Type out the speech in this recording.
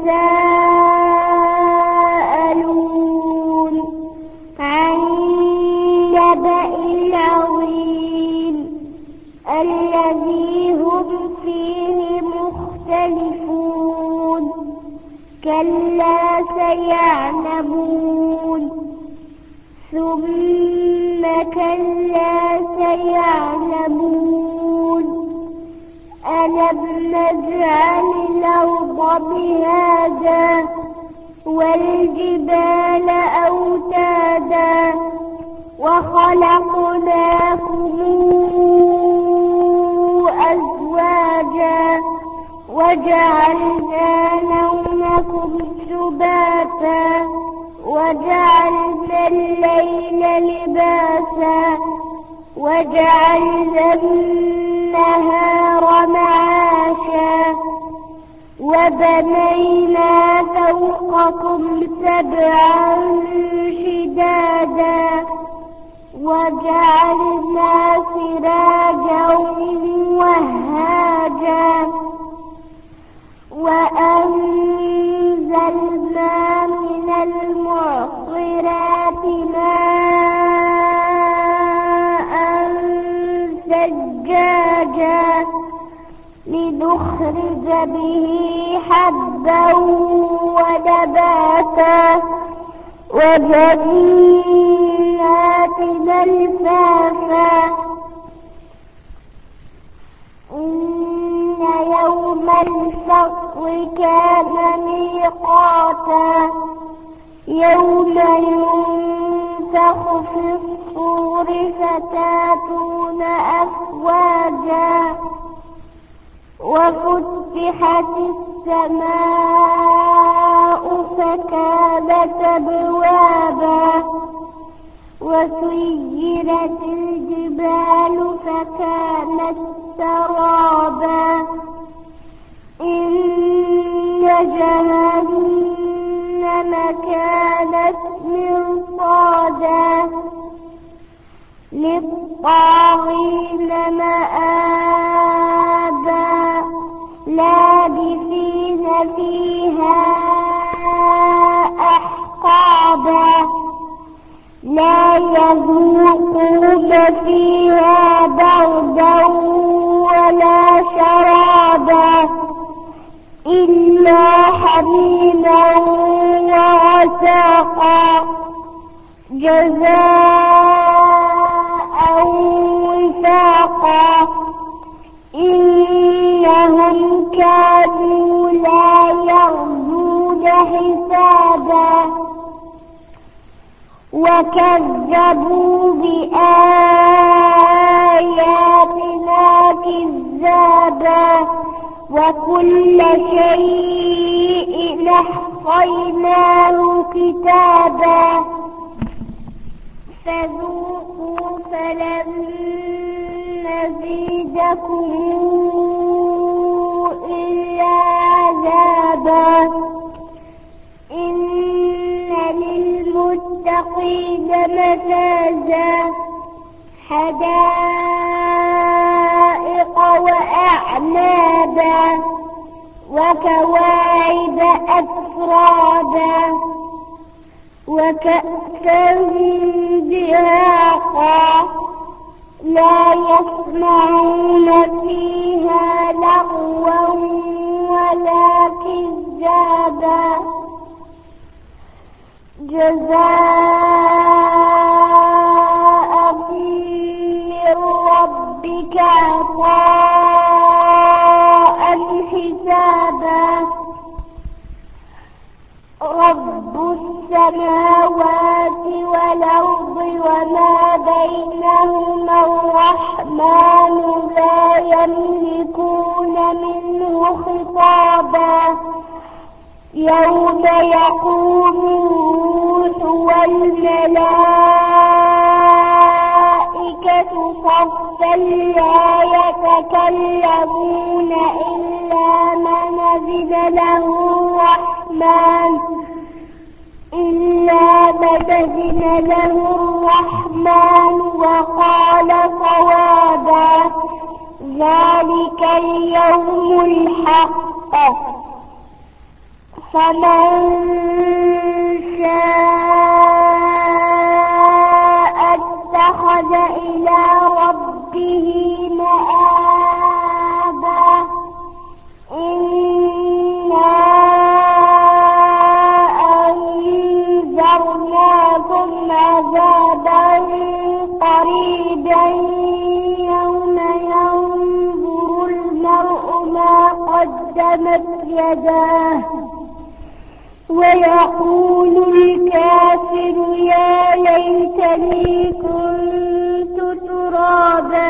يتساءلون عن النبأ العظيم الذي هم فيه مختلفون كلا سيعلمون ثم كلا سيعلمون ألم نجعل الأرض مهادا والجبال أوتادا وخلقناكم أزواجا وجعلنا نومكم سباتا وجعلنا الليل لباسا وجعلنا النهار معاشا وبنينا فوقكم سبعا شدادا وجعلنا سراجا وهاجا وأنزلنا من المعصرات ماء ثجاجا لنخرج به حبا ونباتا وجنات ألفافا إن يوم الفصل كان ميقاتا يوم ينفخ في الصور فتاتون أفواجا وفتحت السماء فكانت أبوابا وسيرت الجبال فكانت سرابا إن جهنم كانت مرصادا للطاغين مآبا لابثين فيها أحقابا لا يذوقون فيها بردا ولا شرابا إلا حميما وغساقا جزاء وفاقا إنهم كانوا لا يرجون حسابا وكذبوا بآياتنا كذابا وكل شيء أحصيناه كتابا فذوقوا فلن نزيدكم إلا عذابا إن للمتقين مفازا حدائق وأعنابا وكواعب أترابا وكأسا دهاقا لا يسمعون فيها لغوا ولا كذابا جزاء من ربك عطاء حسابا رب السماوات والأرض وما بينهما الرحمن لا يملكون منه خطابا يوم يقوم الروح والملائكة صفا لا يتكلمون إلا من أذن له الرحمن وقال صوابا ذلك اليوم الحق فمن شاء اتخذ إلى ربه مآبا إنا أنذرناكم عذابا قريبا يوم ينظر المرء ما قدمت يداه ويقول الكافر يا ليتني كنت ترابا